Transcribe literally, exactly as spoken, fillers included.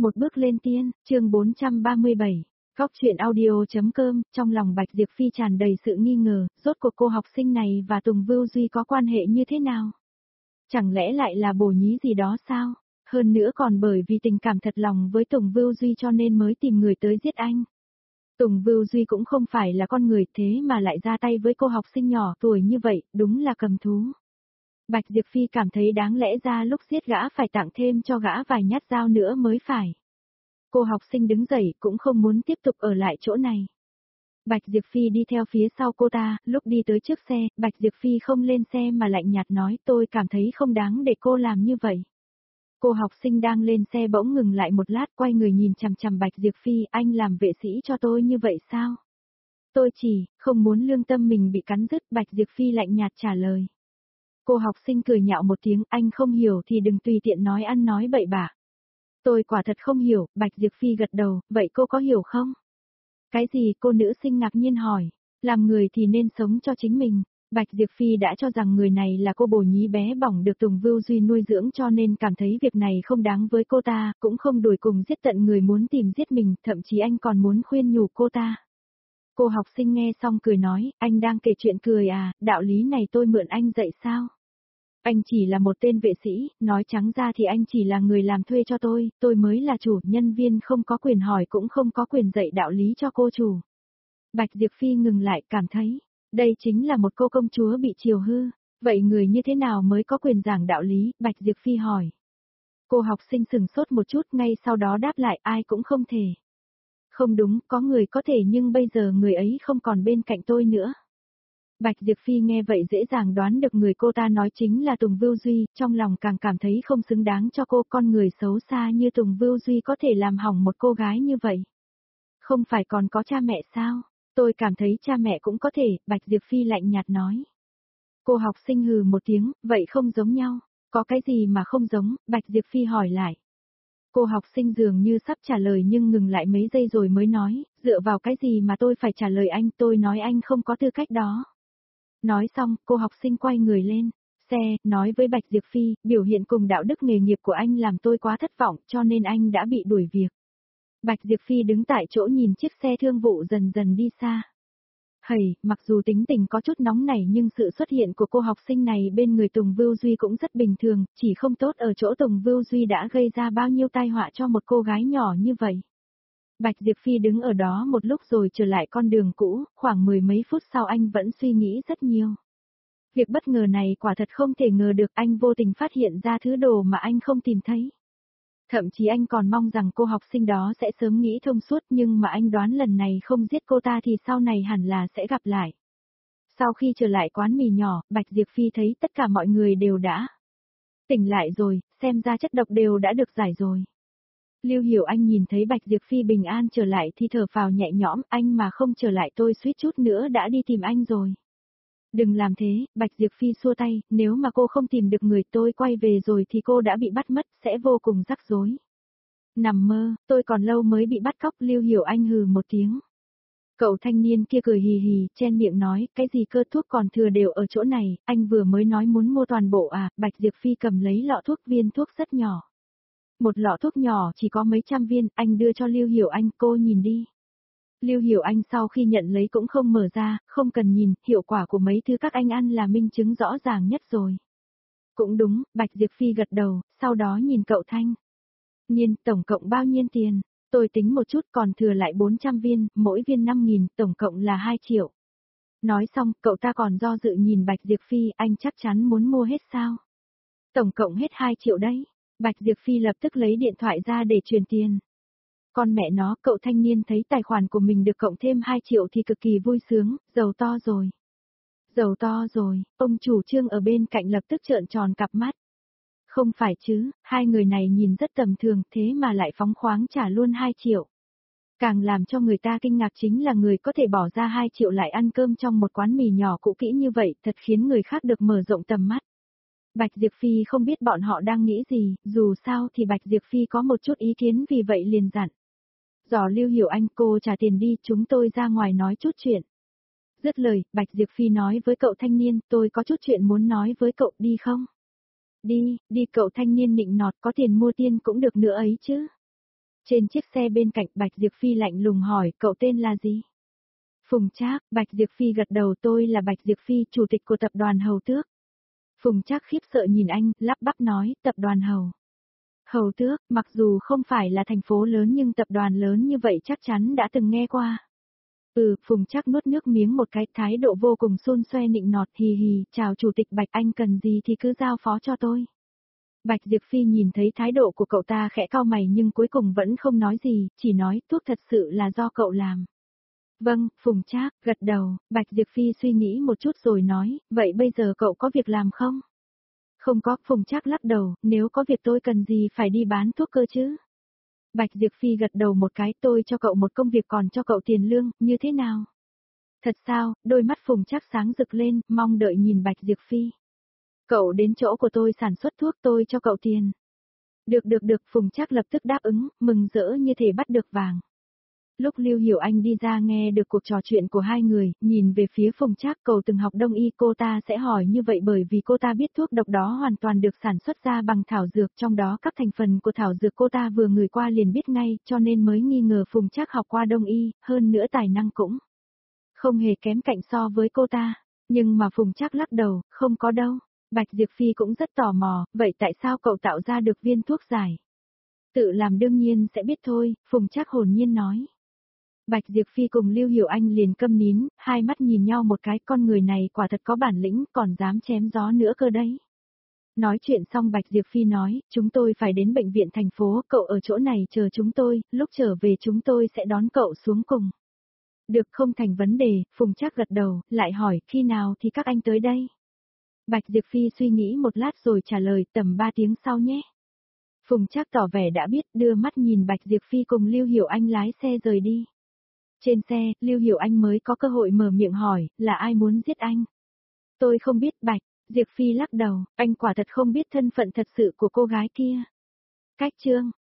Một bước lên tiên, chương bốn trăm ba mươi bảy. Góc truyện audio.com, trong lòng Bạch Diệp Phi tràn đầy sự nghi ngờ, rốt cuộc cô học sinh này và Tùng Vưu Duy có quan hệ như thế nào? Chẳng lẽ lại là bồ nhí gì đó sao? Hơn nữa còn bởi vì tình cảm thật lòng với Tùng Vưu Duy cho nên mới tìm người tới giết anh. Tùng Vưu Duy cũng không phải là con người thế mà lại ra tay với cô học sinh nhỏ tuổi như vậy, đúng là cầm thú. Bạch Diệp Phi cảm thấy đáng lẽ ra lúc giết gã phải tặng thêm cho gã vài nhát dao nữa mới phải. Cô học sinh đứng dậy cũng không muốn tiếp tục ở lại chỗ này. Bạch Diệp Phi đi theo phía sau cô ta, lúc đi tới trước xe, Bạch Diệp Phi không lên xe mà lạnh nhạt nói tôi cảm thấy không đáng để cô làm như vậy. Cô học sinh đang lên xe bỗng ngừng lại một lát quay người nhìn chằm chằm Bạch Diệp Phi, anh làm vệ sĩ cho tôi như vậy sao? Tôi chỉ, không muốn lương tâm mình bị cắn rứt, Bạch Diệp Phi lạnh nhạt trả lời. Cô học sinh cười nhạo một tiếng, anh không hiểu thì đừng tùy tiện nói ăn nói bậy bạ. Tôi quả thật không hiểu, Bạch Diệp Phi gật đầu, vậy cô có hiểu không? Cái gì? Cô nữ sinh ngạc nhiên hỏi. Làm người thì nên sống cho chính mình. Bạch Diệp Phi đã cho rằng người này là cô bồ nhí bé bỏng được Tùng Vưu Duy nuôi dưỡng cho nên cảm thấy việc này không đáng với cô ta, cũng không đuổi cùng giết tận người muốn tìm giết mình, thậm chí anh còn muốn khuyên nhủ cô ta. Cô học sinh nghe xong cười nói, anh đang kể chuyện cười à, đạo lý này tôi mượn anh dạy sao? Anh chỉ là một tên vệ sĩ, nói trắng ra thì anh chỉ là người làm thuê cho tôi, tôi mới là chủ, nhân viên không có quyền hỏi cũng không có quyền dạy đạo lý cho cô chủ. Bạch Diệp Phi ngừng lại cảm thấy, đây chính là một cô công chúa bị chiều hư, vậy người như thế nào mới có quyền giảng đạo lý, Bạch Diệp Phi hỏi. Cô học sinh sừng sốt một chút ngay sau đó đáp lại ai cũng không thể. Không đúng, có người có thể nhưng bây giờ người ấy không còn bên cạnh tôi nữa. Bạch Diệp Phi nghe vậy dễ dàng đoán được người cô ta nói chính là Tùng Vưu Duy, trong lòng càng cảm thấy không xứng đáng cho cô, con người xấu xa như Tùng Vưu Duy có thể làm hỏng một cô gái như vậy. Không phải còn có cha mẹ sao? Tôi cảm thấy cha mẹ cũng có thể, Bạch Diệp Phi lạnh nhạt nói. Cô học sinh hừ một tiếng, vậy không giống nhau, có cái gì mà không giống, Bạch Diệp Phi hỏi lại. Cô học sinh dường như sắp trả lời nhưng ngừng lại mấy giây rồi mới nói, dựa vào cái gì mà tôi phải trả lời anh, tôi nói anh không có tư cách đó. Nói xong, cô học sinh quay người lên xe, nói với Bạch Diệp Phi, biểu hiện cùng đạo đức nghề nghiệp của anh làm tôi quá thất vọng cho nên anh đã bị đuổi việc. Bạch Diệp Phi đứng tại chỗ nhìn chiếc xe thương vụ dần dần đi xa. Hầy, mặc dù tính tình có chút nóng nảy nhưng sự xuất hiện của cô học sinh này bên người Tùng Vưu Duy cũng rất bình thường, chỉ không tốt ở chỗ Tùng Vưu Duy đã gây ra bao nhiêu tai họa cho một cô gái nhỏ như vậy. Bạch Diệp Phi đứng ở đó một lúc rồi trở lại con đường cũ, khoảng mười mấy phút sau anh vẫn suy nghĩ rất nhiều. Việc bất ngờ này quả thật không thể ngờ được, anh vô tình phát hiện ra thứ đồ mà anh không tìm thấy. Thậm chí anh còn mong rằng cô học sinh đó sẽ sớm nghĩ thông suốt nhưng mà anh đoán lần này không giết cô ta thì sau này hẳn là sẽ gặp lại. Sau khi trở lại quán mì nhỏ, Bạch Diệp Phi thấy tất cả mọi người đều đã tỉnh lại rồi, xem ra chất độc đều đã được giải rồi. Lưu Hiểu Anh nhìn thấy Bạch Diệp Phi bình an trở lại thì thở phào nhẹ nhõm, anh mà không trở lại tôi suýt chút nữa đã đi tìm anh rồi. Đừng làm thế, Bạch Diệp Phi xua tay, nếu mà cô không tìm được người tôi quay về rồi thì cô đã bị bắt mất, sẽ vô cùng rắc rối. Nằm mơ, tôi còn lâu mới bị bắt cóc, Lưu Hiểu Anh hừ một tiếng. Cậu thanh niên kia cười hì hì, chen miệng nói, cái gì cơ, thuốc còn thừa đều ở chỗ này, anh vừa mới nói muốn mua toàn bộ à, Bạch Diệp Phi cầm lấy lọ thuốc, viên thuốc rất nhỏ. Một lọ thuốc nhỏ chỉ có mấy trăm viên, anh đưa cho Lưu Hiểu Anh, cô nhìn đi. Lưu Hiểu Anh sau khi nhận lấy cũng không mở ra, không cần nhìn, hiệu quả của mấy thứ các anh ăn là minh chứng rõ ràng nhất rồi. Cũng đúng, Bạch Diệp Phi gật đầu, sau đó nhìn cậu thanh niên, tổng cộng bao nhiêu tiền? Tôi tính một chút còn thừa lại bốn trăm viên, mỗi viên năm nghìn, tổng cộng là hai triệu. Nói xong, cậu ta còn do dự nhìn Bạch Diệp Phi, anh chắc chắn muốn mua hết sao? Tổng cộng hết hai triệu đấy. Bạch Diệp Phi lập tức lấy điện thoại ra để truyền tiền. Con mẹ nó, cậu thanh niên thấy tài khoản của mình được cộng thêm hai triệu thì cực kỳ vui sướng, giàu to rồi. Giàu to rồi, ông chủ Trương ở bên cạnh lập tức trợn tròn cặp mắt. Không phải chứ, hai người này nhìn rất tầm thường thế mà lại phóng khoáng trả luôn hai triệu. Càng làm cho người ta kinh ngạc chính là người có thể bỏ ra hai triệu lại ăn cơm trong một quán mì nhỏ cũ kỹ như vậy, thật khiến người khác được mở rộng tầm mắt. Bạch Diệp Phi không biết bọn họ đang nghĩ gì, dù sao thì Bạch Diệp Phi có một chút ý kiến vì vậy liền dặn. Dò Lưu Hiểu Anh, cô trả tiền đi, chúng tôi ra ngoài nói chút chuyện. Dứt lời, Bạch Diệp Phi nói với cậu thanh niên, tôi có chút chuyện muốn nói với cậu, đi không? Đi, đi, cậu thanh niên nịnh nọt, có tiền mua tiên cũng được nữa ấy chứ. Trên chiếc xe bên cạnh Bạch Diệp Phi lạnh lùng hỏi cậu tên là gì? Phùng Trác, Bạch Diệp Phi gật đầu tôi là Bạch Diệp Phi, chủ tịch của tập đoàn Hầu Tước. Phùng Trác khiếp sợ nhìn anh, lắp bắp nói, tập đoàn Hầu. Hầu Tước, mặc dù không phải là thành phố lớn nhưng tập đoàn lớn như vậy chắc chắn đã từng nghe qua. Ừ, Phùng Trác nuốt nước miếng một cái, thái độ vô cùng xôn xoe nịnh nọt, hì hì, chào chủ tịch Bạch, anh cần gì thì cứ giao phó cho tôi. Bạch Diệp Phi nhìn thấy thái độ của cậu ta khẽ cau mày nhưng cuối cùng vẫn không nói gì, chỉ nói, thuốc thật sự là do cậu làm. Vâng, Phùng Trác, gật đầu, Bạch Diệp Phi suy nghĩ một chút rồi nói, vậy bây giờ cậu có việc làm không? Không có, Phùng Trác lắc đầu, nếu có việc tôi cần gì phải đi bán thuốc cơ chứ? Bạch Diệp Phi gật đầu một cái, tôi cho cậu một công việc còn cho cậu tiền lương, như thế nào? Thật sao, đôi mắt Phùng Trác sáng rực lên, mong đợi nhìn Bạch Diệp Phi. Cậu đến chỗ của tôi sản xuất thuốc tôi cho cậu tiền. Được được được, Phùng Trác lập tức đáp ứng, mừng rỡ như thể bắt được vàng. Lúc Lưu Hiểu Anh đi ra nghe được cuộc trò chuyện của hai người, nhìn về phía Phùng Trác, cậu từng học đông y, cô ta sẽ hỏi như vậy bởi vì cô ta biết thuốc độc đó hoàn toàn được sản xuất ra bằng thảo dược, trong đó các thành phần của thảo dược cô ta vừa ngửi qua liền biết ngay, cho nên mới nghi ngờ Phùng Trác học qua đông y, hơn nữa tài năng cũng không hề kém cạnh so với cô ta. Nhưng mà Phùng Trác lắc đầu, không có đâu. Bạch Diệp Phi cũng rất tò mò, vậy tại sao cậu tạo ra được viên thuốc giải? Tự làm đương nhiên sẽ biết thôi, Phùng Trác hồn nhiên nói. Bạch Diệp Phi cùng Lưu Hiểu Anh liền câm nín, hai mắt nhìn nhau một cái, con người này quả thật có bản lĩnh, còn dám chém gió nữa cơ đấy. Nói chuyện xong Bạch Diệp Phi nói, chúng tôi phải đến bệnh viện thành phố, cậu ở chỗ này chờ chúng tôi, lúc trở về chúng tôi sẽ đón cậu xuống cùng. Được, không thành vấn đề, Phùng Trác gật đầu, lại hỏi, khi nào thì các anh tới đây? Bạch Diệp Phi suy nghĩ một lát rồi trả lời, tầm ba tiếng sau nhé. Phùng Trác tỏ vẻ đã biết, đưa mắt nhìn Bạch Diệp Phi cùng Lưu Hiểu Anh lái xe rời đi. Trên xe, Lưu Hiểu Anh mới có cơ hội mở miệng hỏi, là ai muốn giết anh? Tôi không biết. Bạch Diệp Phi lắc đầu, anh quả thật không biết thân phận thật sự của cô gái kia. Cách chương